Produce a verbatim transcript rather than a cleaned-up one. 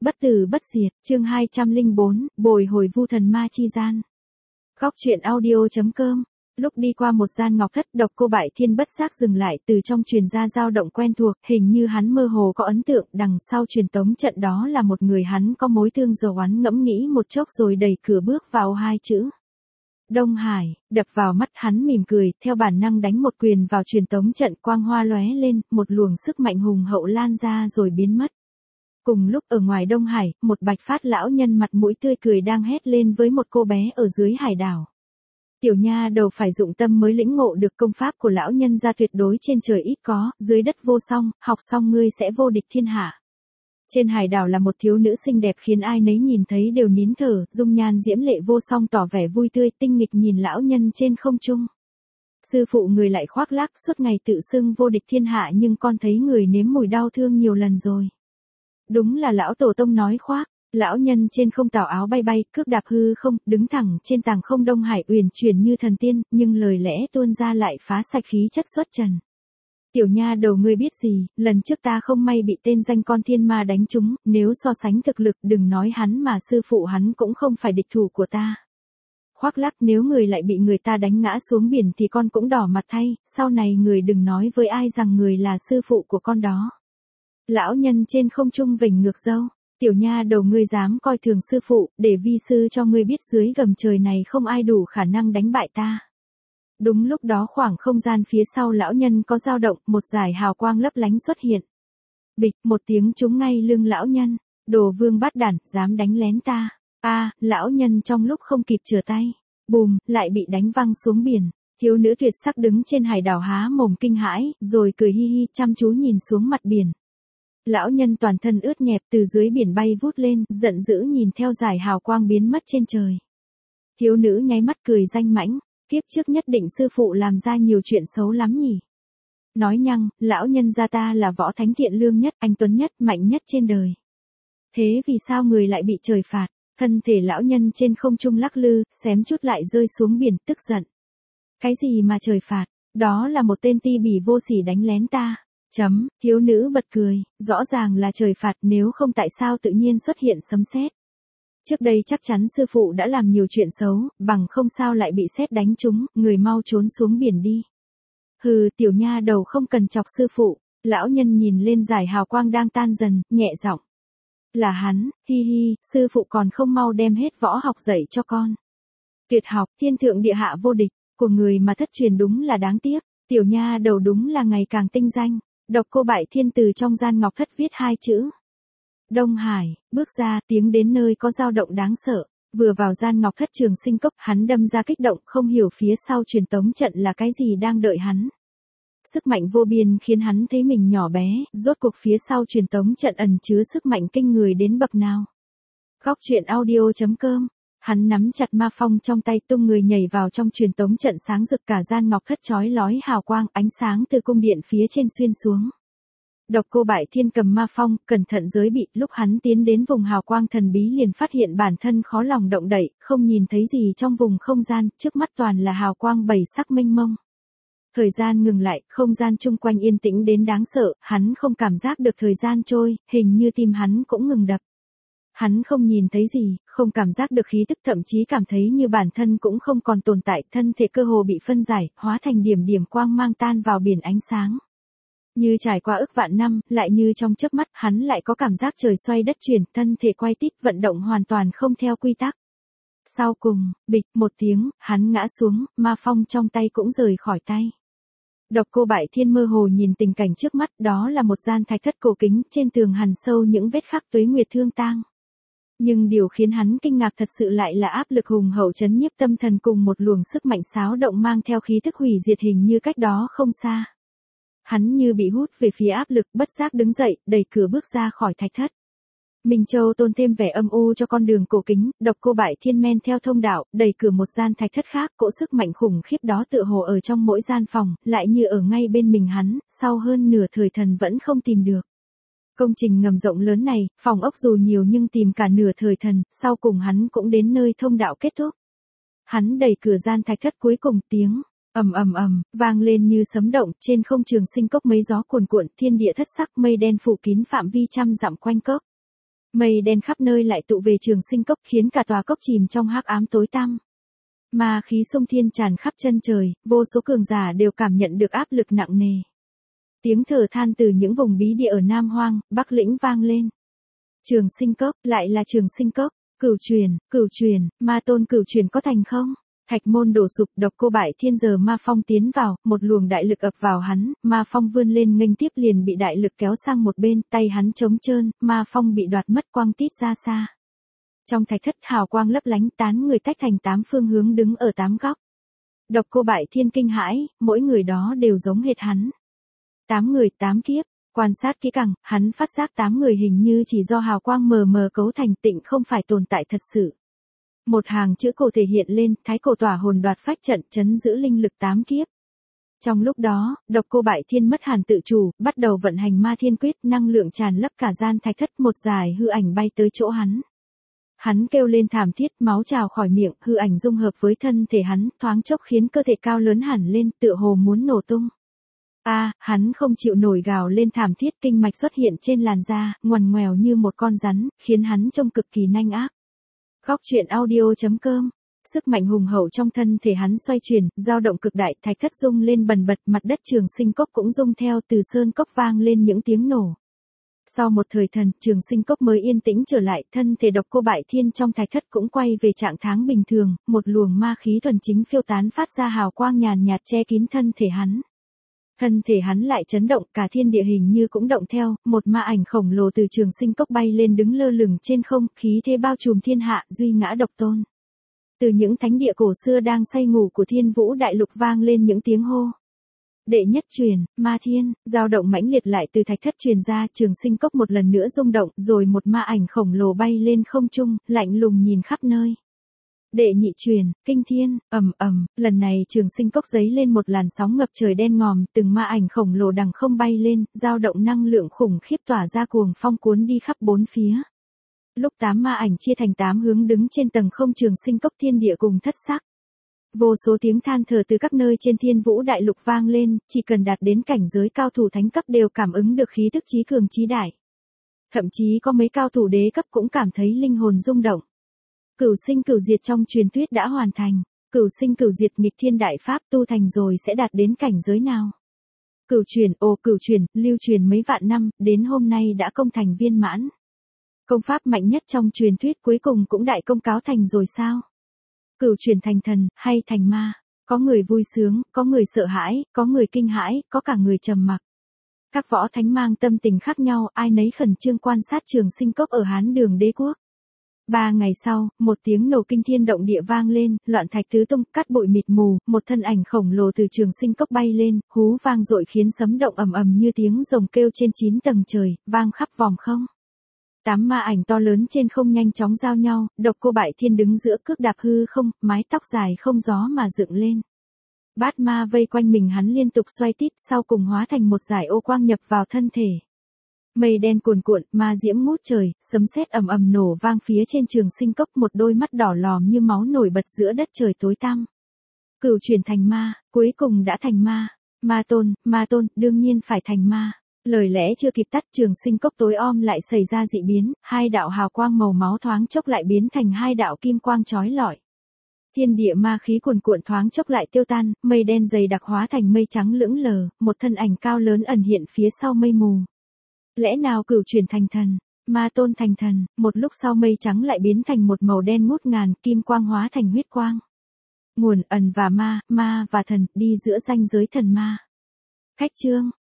Bất tử bất diệt, chương hai trăm lẻ bốn, bồi hồi vu thần ma chi gian. Góc truyện audio.com. Lúc đi qua một gian ngọc thất, Độc Cô Bại Thiên bất giác dừng lại, từ trong truyền ra dao động quen thuộc, hình như hắn mơ hồ có ấn tượng, đằng sau truyền tống trận đó là một người hắn có mối tương dầu oán, ngẫm nghĩ một chốc rồi đẩy cửa bước vào hai chữ. Đông Hải, đập vào mắt hắn mỉm cười, theo bản năng đánh một quyền vào truyền tống trận, quang hoa lóe lên, một luồng sức mạnh hùng hậu lan ra rồi biến mất. Cùng lúc ở ngoài Đông Hải, một bạch phát lão nhân mặt mũi tươi cười đang hét lên với một cô bé ở dưới hải đảo. Tiểu nha đầu phải dụng tâm mới lĩnh ngộ được công pháp của lão nhân gia, tuyệt đối trên trời ít có, dưới đất vô song, học xong ngươi sẽ vô địch thiên hạ. Trên hải đảo là một thiếu nữ xinh đẹp khiến ai nấy nhìn thấy đều nín thở, dung nhan diễm lệ vô song tỏ vẻ vui tươi, tinh nghịch nhìn lão nhân trên không trung. Sư phụ người lại khoác lác suốt ngày tự xưng vô địch thiên hạ, nhưng con thấy người nếm mùi đau thương nhiều lần rồi. Đúng là lão tổ tông nói khoác. Lão nhân trên không tảo áo bay bay, cước đạp hư không, đứng thẳng trên tàng không Đông Hải uyển chuyển như thần tiên, nhưng lời lẽ tuôn ra lại phá sạch khí chất xuất trần. Tiểu nha đầu ngươi biết gì, lần trước ta không may bị tên danh con thiên ma đánh trúng, nếu so sánh thực lực đừng nói hắn mà sư phụ hắn cũng không phải địch thủ của ta. Khoác lác, nếu người lại bị người ta đánh ngã xuống biển thì con cũng đỏ mặt thay, sau này người đừng nói với ai rằng người là sư phụ của con đó. Lão nhân trên không trung vểnh ngược râu. Tiểu nha đầu ngươi dám coi thường sư phụ, để vi sư cho ngươi biết dưới gầm trời này không ai đủ khả năng đánh bại ta. Đúng lúc đó khoảng không gian phía sau lão nhân có dao động, một dải hào quang lấp lánh xuất hiện. Bịch, một tiếng trúng ngay lưng lão nhân. Đồ vương bát đản, dám đánh lén ta. A, lão nhân trong lúc không kịp trở tay, bùm, lại bị đánh văng xuống biển. Thiếu nữ tuyệt sắc đứng trên hải đảo há mồm kinh hãi, rồi cười hi hi chăm chú nhìn xuống mặt biển. Lão nhân toàn thân ướt nhẹp từ dưới biển bay vút lên, giận dữ nhìn theo dải hào quang biến mất trên trời. Thiếu nữ nháy mắt cười danh mãnh, kiếp trước nhất định sư phụ làm ra nhiều chuyện xấu lắm nhỉ. Nói nhăng, lão nhân gia ta là võ thánh thiện lương nhất, anh tuấn nhất, mạnh nhất trên đời. Thế vì sao người lại bị trời phạt? Thân thể lão nhân trên không trung lắc lư, xém chút lại rơi xuống biển, tức giận. Cái gì mà trời phạt? Đó là một tên ti bỉ vô sỉ đánh lén ta. Chấm, thiếu nữ bật cười, rõ ràng là trời phạt, nếu không tại sao tự nhiên xuất hiện sấm sét. Trước đây chắc chắn sư phụ đã làm nhiều chuyện xấu, bằng không sao lại bị sét đánh trúng, người mau trốn xuống biển đi. Hừ, tiểu nha đầu không cần chọc sư phụ. Lão nhân nhìn lên dải hào quang đang tan dần, nhẹ giọng. Là hắn, hi hi, sư phụ còn không mau đem hết võ học dạy cho con. Tuyệt học, thiên thượng địa hạ vô địch, của người mà thất truyền đúng là đáng tiếc. Tiểu nha đầu đúng là ngày càng tinh danh. Độc Cô Bại Thiên từ trong gian ngọc thất viết hai chữ. Đông Hải, bước ra, tiếng đến nơi có dao động đáng sợ. Vừa vào gian ngọc thất trường sinh cốc, hắn đâm ra kích động, không hiểu phía sau truyền tống trận là cái gì đang đợi hắn. Sức mạnh vô biên khiến hắn thấy mình nhỏ bé, rốt cuộc phía sau truyền tống trận ẩn chứa sức mạnh kinh người đến bậc nào. Góc truyện audio.com. Hắn nắm chặt ma phong trong tay, tung người nhảy vào trong truyền tống trận sáng rực, cả gian ngọc thất chói lói hào quang, ánh sáng từ cung điện phía trên xuyên xuống. Độc Cô Bại Thiên cầm ma phong, cẩn thận giới bị, lúc hắn tiến đến vùng hào quang thần bí liền phát hiện bản thân khó lòng động đậy, không nhìn thấy gì trong vùng không gian, trước mắt toàn là hào quang bảy sắc mênh mông. Thời gian ngừng lại, không gian chung quanh yên tĩnh đến đáng sợ, hắn không cảm giác được thời gian trôi, hình như tim hắn cũng ngừng đập. Hắn không nhìn thấy gì, không cảm giác được khí tức, thậm chí cảm thấy như bản thân cũng không còn tồn tại, thân thể cơ hồ bị phân giải, hóa thành điểm điểm quang mang tan vào biển ánh sáng. Như trải qua ức vạn năm, lại như trong chớp mắt, hắn lại có cảm giác trời xoay đất chuyển, thân thể quay tít, vận động hoàn toàn không theo quy tắc. Sau cùng, bịch một tiếng, hắn ngã xuống, ma phong trong tay cũng rời khỏi tay. Độc Cô Bại Thiên mơ hồ nhìn tình cảnh trước mắt, đó là một gian thạch thất cổ kính, trên tường hằn sâu những vết khắc tuế nguyệt thương tang. Nhưng điều khiến hắn kinh ngạc thật sự lại là áp lực hùng hậu chấn nhiếp tâm thần cùng một luồng sức mạnh xáo động mang theo khí thức hủy diệt hình như cách đó không xa. Hắn như bị hút về phía áp lực, bất giác đứng dậy, đẩy cửa bước ra khỏi thạch thất. Minh Châu tôn thêm vẻ âm u cho con đường cổ kính, Độc Cô Bại Thiên men theo thông đạo, đẩy cửa một gian thạch thất khác, cỗ sức mạnh khủng khiếp đó tựa hồ ở trong mỗi gian phòng, lại như ở ngay bên mình hắn, sau hơn nửa thời thần vẫn không tìm được. Công trình ngầm rộng lớn này, phòng ốc dù nhiều nhưng tìm cả nửa thời thần, sau cùng hắn cũng đến nơi thông đạo kết thúc. Hắn đẩy cửa gian thạch thất cuối cùng, tiếng ầm ầm ầm vang lên như sấm động, trên không trường sinh cốc mấy gió cuồn cuộn, thiên địa thất sắc, mây đen phủ kín phạm vi trăm dặm quanh cốc. Mây đen khắp nơi lại tụ về Trường Sinh Cốc khiến cả tòa cốc chìm trong hắc ám tối tăm. Ma khí xung thiên tràn khắp chân trời, vô số cường giả đều cảm nhận được áp lực nặng nề. Tiếng thở than từ những vùng bí địa ở Nam Hoang, Bắc Lĩnh vang lên. Trường Sinh Cốc, lại là Trường Sinh Cốc, cửu truyền, cửu truyền, ma tôn cửu truyền có thành không? Thạch môn đổ sụp, Độc Cô Bại Thiên giờ ma phong tiến vào, một luồng đại lực ập vào hắn, ma phong vươn lên nghênh tiếp liền bị đại lực kéo sang một bên, tay hắn trống trơn, ma phong bị đoạt mất quang tít ra xa. Trong thạch thất hào quang lấp lánh tán người tách thành tám phương hướng đứng ở tám góc. Độc Cô Bại Thiên kinh hãi, mỗi người đó đều giống hệt hắn. Tám người tám kiếp, quan sát kỹ càng, hắn phát giác tám người hình như chỉ do hào quang mờ mờ cấu thành tịnh không phải tồn tại thật sự. Một hàng chữ cổ thể hiện lên, thái cổ tỏa hồn đoạt phách trận chấn giữ linh lực tám kiếp. Trong lúc đó, Độc Cô Bại Thiên mất hàn tự chủ, bắt đầu vận hành ma thiên quyết, năng lượng tràn lấp cả gian thạch thất, một dài hư ảnh bay tới chỗ hắn. Hắn kêu lên thảm thiết, máu trào khỏi miệng, hư ảnh dung hợp với thân thể hắn, thoáng chốc khiến cơ thể cao lớn hẳn lên, tựa hồ muốn nổ tung. A, à, hắn không chịu nổi gào lên thảm thiết, kinh mạch xuất hiện trên làn da, ngoằn ngoèo như một con rắn, khiến hắn trông cực kỳ nanh ác. Góc truyện audio chấm com. Sức mạnh hùng hậu trong thân thể hắn xoay chuyển, dao động cực đại, thạch thất rung lên bần bật, mặt đất Trường Sinh Cốc cũng rung theo, từ sơn cốc vang lên những tiếng nổ. Sau một thời thần, Trường Sinh Cốc mới yên tĩnh trở lại, thân thể Độc Cô Bại Thiên trong thạch thất cũng quay về trạng thái bình thường, một luồng ma khí thuần chính phiêu tán phát ra hào quang nhàn nhạt che kín thân thể hắn. Thân thể hắn lại chấn động, cả thiên địa hình như cũng động theo, một ma ảnh khổng lồ từ Trường Sinh Cốc bay lên đứng lơ lửng trên không, khí thế bao trùm thiên hạ, duy ngã độc tôn. Từ những thánh địa cổ xưa đang say ngủ của Thiên Vũ Đại Lục vang lên những tiếng hô. Đệ nhất truyền, ma thiên, dao động mãnh liệt lại từ thạch thất truyền ra, Trường Sinh Cốc một lần nữa rung động, rồi một ma ảnh khổng lồ bay lên không trung, lạnh lùng nhìn khắp nơi. Đệ nhị truyền, kinh thiên, ầm ầm, lần này Trường Sinh Cốc giấy lên một làn sóng ngập trời đen ngòm, từng ma ảnh khổng lồ đằng không bay lên, dao động năng lượng khủng khiếp tỏa ra cuồng phong cuốn đi khắp bốn phía. Lúc tám ma ảnh chia thành tám hướng đứng trên tầng không Trường Sinh Cốc, thiên địa cùng thất sắc. Vô số tiếng than thở từ các nơi trên Thiên Vũ Đại Lục vang lên, chỉ cần đạt đến cảnh giới cao thủ thánh cấp đều cảm ứng được khí tức chí cường chí đại. Thậm chí có mấy cao thủ đế cấp cũng cảm thấy linh hồn rung động. Cửu sinh cửu diệt trong truyền thuyết đã hoàn thành, cửu sinh cửu diệt nghịch thiên đại pháp tu thành rồi sẽ đạt đến cảnh giới nào? Cửu truyền, ồ cửu truyền, lưu truyền mấy vạn năm, đến hôm nay đã công thành viên mãn. Công pháp mạnh nhất trong truyền thuyết cuối cùng cũng đại công cáo thành rồi sao? Cửu truyền thành thần, hay thành ma? Có người vui sướng, có người sợ hãi, có người kinh hãi, có cả người trầm mặc. Các võ thánh mang tâm tình khác nhau, ai nấy khẩn trương quan sát Trường Sinh Cốc ở Hán Đường Đế Quốc. Ba ngày sau, một tiếng nổ kinh thiên động địa vang lên, loạn thạch tứ tung, cát bụi mịt mù, một thân ảnh khổng lồ từ Trường Sinh Cốc bay lên, hú vang dội khiến sấm động ầm ầm như tiếng rồng kêu trên chín tầng trời, vang khắp vòng không. Tám ma ảnh to lớn trên không nhanh chóng giao nhau, Độc Cô Bại Thiên đứng giữa cước đạp hư không, mái tóc dài không gió mà dựng lên. Bát ma vây quanh mình hắn liên tục xoay tít, sau cùng hóa thành một dải ô quang nhập vào thân thể. Mây đen cuồn cuộn, ma diễm ngút trời, sấm sét ầm ầm nổ vang phía trên Trường Sinh Cốc, một đôi mắt đỏ lòm như máu nổi bật giữa đất trời tối tăm. Cửu chuyển thành ma, cuối cùng đã thành ma. Ma tôn, ma tôn, đương nhiên phải thành ma. Lời lẽ chưa kịp tắt, Trường Sinh Cốc tối om lại xảy ra dị biến, hai đạo hào quang màu máu thoáng chốc lại biến thành hai đạo kim quang chói lọi. Thiên địa ma khí cuồn cuộn thoáng chốc lại tiêu tan, mây đen dày đặc hóa thành mây trắng lững lờ, một thân ảnh cao lớn ẩn hiện phía sau mây mù. Lẽ nào cửu chuyển thành thần, ma tôn thành thần? Một lúc sau mây trắng lại biến thành một màu đen ngút ngàn, kim quang hóa thành huyết quang. Nguồn ẩn và ma, ma và thần, đi giữa ranh giới thần ma. Khách chương